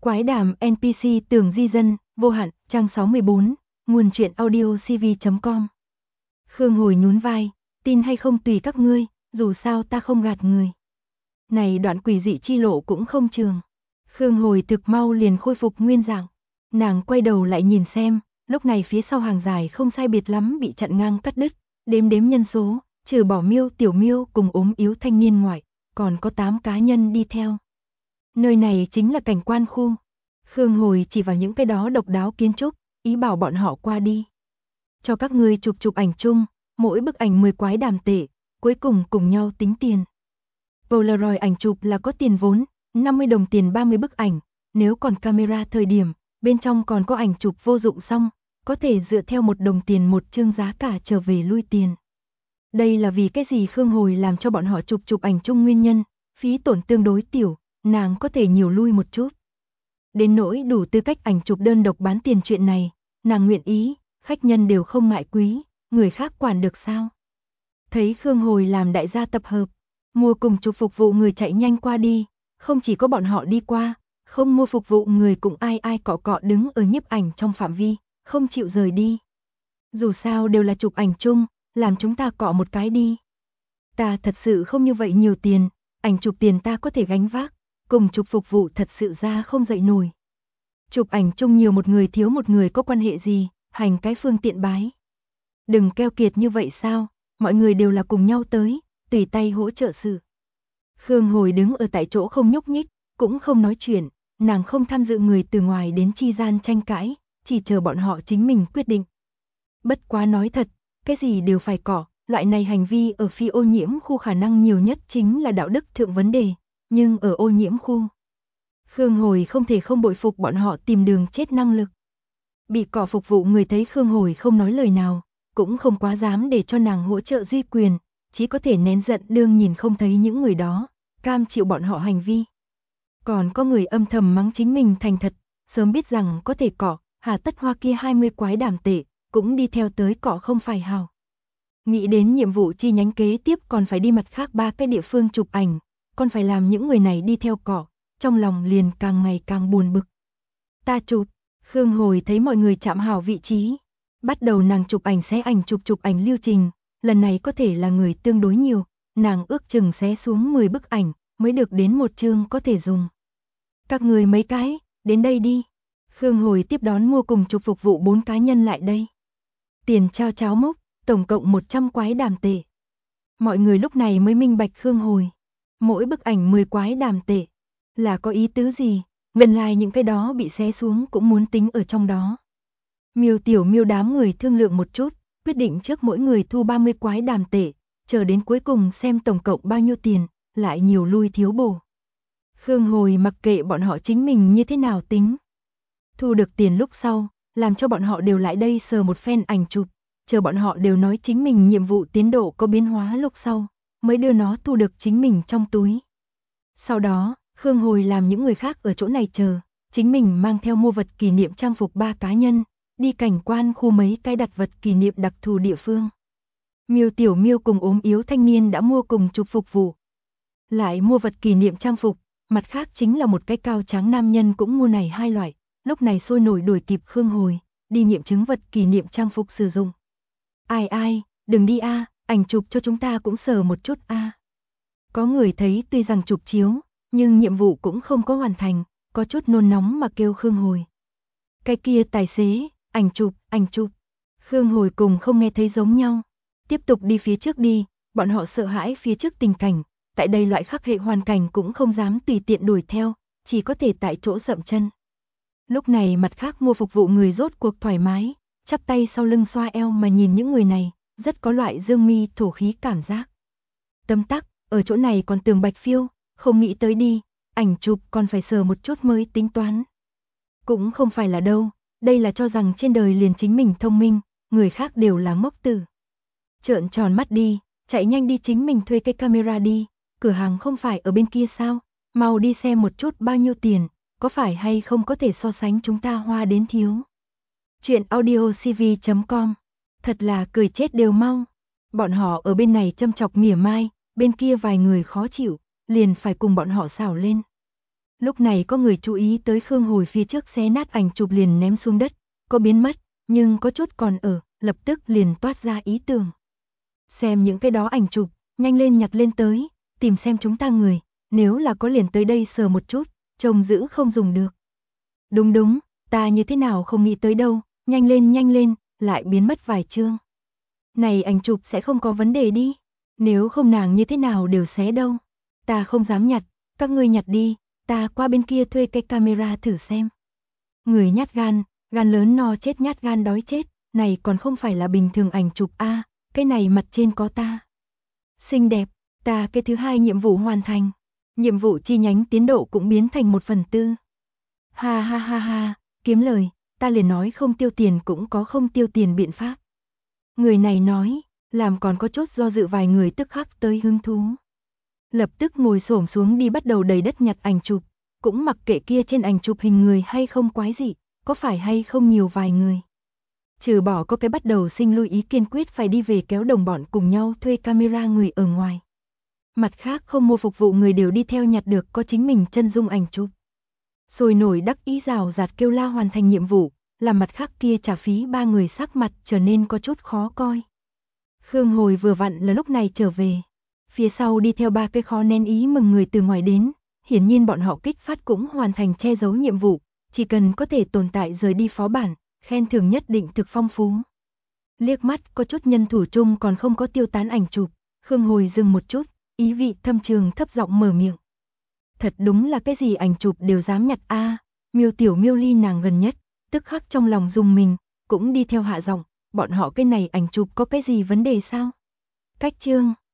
Quái đàm NPC Tường Di Dân, vô hạn, trang 64, nguồn truyện audio cv.com. Khương Hồi nhún vai, tin hay không tùy các ngươi, dù sao ta không gạt người. Này đoạn quỷ dị chi lộ cũng không trường. Khương Hồi thực mau liền khôi phục nguyên dạng. Nàng quay đầu lại nhìn xem, lúc này phía sau hàng dài không sai biệt lắm bị chặn ngang cắt đứt, đếm nhân số, trừ bỏ Miêu Tiểu Miêu cùng ốm yếu thanh niên ngoại, còn có 8 cá nhân đi theo. Nơi này chính là cảnh quan khu. Khương Hồi chỉ vào những cái đó độc đáo kiến trúc, ý bảo bọn họ qua đi. Cho các ngươi chụp ảnh chung, mỗi bức ảnh 10 quái đàm tệ, cuối cùng cùng nhau tính tiền. Polaroid ảnh chụp là có tiền vốn, 50 đồng tiền 30 bức ảnh, nếu còn camera thời điểm, bên trong còn có ảnh chụp vô dụng xong, có thể dựa theo 1 đồng tiền một chương giá cả trở về lui tiền. Đây là vì cái gì Khương Hồi làm cho bọn họ chụp ảnh chung nguyên nhân, phí tổn tương đối tiểu, nàng có thể nhiều lui một chút. Đến nỗi đủ tư cách ảnh chụp đơn độc bán tiền chuyện này, nàng nguyện ý, khách nhân đều không ngại quý, người khác quản được sao. Thấy Khương Hồi làm đại gia tập hợp, mua cùng chụp phục vụ người chạy nhanh qua đi, không chỉ có bọn họ đi qua, không mua phục vụ người cũng ai cọ cọ đứng ở nhiếp ảnh trong phạm vi, không chịu rời đi. Dù sao đều là chụp ảnh chung, làm chúng ta cọ một cái đi. Ta thật sự không như vậy nhiều tiền, ảnh chụp tiền ta có thể gánh vác, cùng chụp phục vụ thật sự ra không dậy nổi. Chụp ảnh chung nhiều một người thiếu một người có quan hệ gì, hành cái phương tiện bái. Đừng keo kiệt như vậy sao, mọi người đều là cùng nhau tới, tùy tay hỗ trợ sự. Khương Hồi đứng ở tại chỗ không nhúc nhích, cũng không nói chuyện, nàng không tham dự người từ ngoài đến chi gian tranh cãi, chỉ chờ bọn họ chính mình quyết định. Bất quá nói thật, cái gì đều phải cỏ, loại này hành vi ở phi ô nhiễm khu khả năng nhiều nhất chính là đạo đức thượng vấn đề, nhưng ở ô nhiễm khu, Khương Hồi không thể không bội phục bọn họ tìm đường chết năng lực. Bị cỏ phục vụ người thấy Khương Hồi không nói lời nào, cũng không quá dám để cho nàng hỗ trợ duy quyền, chỉ có thể nén giận đương nhìn không thấy những người đó, cam chịu bọn họ hành vi. Còn có người âm thầm mắng chính mình thành thật, sớm biết rằng có thể cỏ, hà tất hoa kia 20 quái đàm tệ, cũng đi theo tới cỏ không phải hào. Nghĩ đến nhiệm vụ chi nhánh kế tiếp còn phải đi mặt khác 3 cái địa phương chụp ảnh, còn phải làm những người này đi theo cỏ, trong lòng liền càng ngày càng buồn bực. Ta chụp, Khương Hồi thấy mọi người chạm hảo vị trí, bắt đầu nàng chụp ảnh xé ảnh chụp ảnh lưu trình, lần này có thể là người tương đối nhiều, nàng ước chừng xé xuống 10 bức ảnh, mới được đến một chương có thể dùng. Các người mấy cái, đến đây đi. Khương Hồi tiếp đón mua cùng chụp phục vụ 4 cá nhân lại đây. Tiền trao cháo mốc, tổng cộng 100 quái đàm tệ. Mọi người lúc này mới minh bạch Khương Hồi. Mỗi bức ảnh 10 quái đàm tệ. Là có ý tứ gì? Nguyên lai những cái đó bị xé xuống cũng muốn tính ở trong đó. Miêu Tiểu Miêu đám người thương lượng một chút, quyết định trước mỗi người thu 30 quái đàm tệ, chờ đến cuối cùng xem tổng cộng bao nhiêu tiền, lại nhiều lui thiếu bổ. Khương Hồi mặc kệ bọn họ chính mình như thế nào tính. Thu được tiền lúc sau, làm cho bọn họ đều lại đây sờ một phen ảnh chụp, chờ bọn họ đều nói chính mình nhiệm vụ tiến độ có biến hóa lúc sau, mới đưa nó thu được chính mình trong túi. Sau đó, Khương Hồi làm những người khác ở chỗ này chờ, chính mình mang theo mua vật kỷ niệm trang phục 3 cá nhân, đi cảnh quan khu mấy cái đặt vật kỷ niệm đặc thù địa phương. Miêu Tiểu Miêu cùng ốm yếu thanh niên đã mua cùng chụp phục vụ. Lại mua vật kỷ niệm trang phục, mặt khác chính là một cái cao tráng nam nhân cũng mua này 2 loại, lúc này sôi nổi đuổi kịp Khương Hồi, đi nghiệm chứng vật kỷ niệm trang phục sử dụng. Ai, đừng đi a, ảnh chụp cho chúng ta cũng sờ một chút a. Có người thấy tuy rằng chụp chiếu, nhưng nhiệm vụ cũng không có hoàn thành, có chút nôn nóng mà kêu Khương Hồi. Cái kia tài xế, ảnh chụp. Khương Hồi cùng không nghe thấy giống nhau. Tiếp tục đi phía trước đi, bọn họ sợ hãi phía trước tình cảnh, tại đây loại khắc hệ hoàn cảnh cũng không dám tùy tiện đuổi theo, chỉ có thể tại chỗ dậm chân. Lúc này mặt khác mua phục vụ người rốt cuộc thoải mái, chắp tay sau lưng xoa eo mà nhìn những người này, rất có loại dương mi thổ khí cảm giác. Tấm tắc, ở chỗ này còn tường bạch phiêu, không nghĩ tới đi, ảnh chụp còn phải sờ một chút mới tính toán. Cũng không phải là đâu, đây là cho rằng trên đời liền chính mình thông minh, người khác đều là ngốc tử. Trợn tròn mắt đi, chạy nhanh đi chính mình thuê cái camera đi, cửa hàng không phải ở bên kia sao, mau đi xem một chút bao nhiêu tiền, có phải hay không có thể so sánh chúng ta hoa đến thiếu. Chuyện audio cv.com, thật là cười chết đều mau. Bọn họ ở bên này châm chọc mỉa mai, bên kia vài người khó chịu, liền phải cùng bọn họ xảo lên. Lúc này có người chú ý tới Khương Hồi phía trước xé nát ảnh chụp liền ném xuống đất, có biến mất, nhưng có chút còn ở, lập tức liền toát ra ý tưởng. Xem những cái đó ảnh chụp, nhanh lên nhặt lên tới, tìm xem chúng ta người, nếu là có liền tới đây sờ một chút, trông giữ không dùng được. Đúng đúng, ta như thế nào không nghĩ tới đâu, nhanh lên, lại biến mất vài chương. Này ảnh chụp sẽ không có vấn đề đi, nếu không nàng như thế nào đều xé đâu. Ta không dám nhặt, các ngươi nhặt đi, ta qua bên kia thuê cái camera thử xem. Người nhát gan, gan lớn no chết nhát gan đói chết, này còn không phải là bình thường ảnh chụp a, cái này mặt trên có ta. Xinh đẹp, ta cái thứ hai nhiệm vụ hoàn thành. Nhiệm vụ chi nhánh tiến độ cũng biến thành 1/4. Ha ha ha ha, kiếm lời, ta liền nói không tiêu tiền cũng có không tiêu tiền biện pháp. Người này nói, làm còn có chút do dự vài người tức khắc tới hứng thú. Lập tức ngồi xổm xuống đi bắt đầu đầy đất nhặt ảnh chụp, cũng mặc kệ kia trên ảnh chụp hình người hay không quái dị, có phải hay không nhiều vài người. Trừ bỏ có cái bắt đầu sinh lưu ý kiên quyết phải đi về kéo đồng bọn cùng nhau thuê camera người ở ngoài. Mặt khác không mua phục vụ người đều đi theo nhặt được có chính mình chân dung ảnh chụp. Sôi nổi đắc ý rào rạt kêu la hoàn thành nhiệm vụ, làm mặt khác kia trả phí ba người sắc mặt trở nên có chút khó coi. Khương Hồi vừa vặn là lúc này trở về. Phía sau đi theo ba cái khó nén ý mừng người từ ngoài đến, hiển nhiên bọn họ kích phát cũng hoàn thành che giấu nhiệm vụ, chỉ cần có thể tồn tại rời đi phó bản, khen thưởng nhất định thực phong phú. Liếc mắt có chút nhân thủ chung còn không có tiêu tán ảnh chụp, Khương Hồi dừng một chút, ý vị thâm trường thấp giọng mở miệng. Thật đúng là cái gì ảnh chụp đều dám nhặt a. Miêu Tiểu Miêu ly nàng gần nhất, tức khắc trong lòng dùng mình, cũng đi theo hạ giọng, bọn họ cái này ảnh chụp có cái gì vấn đề sao? Cách chương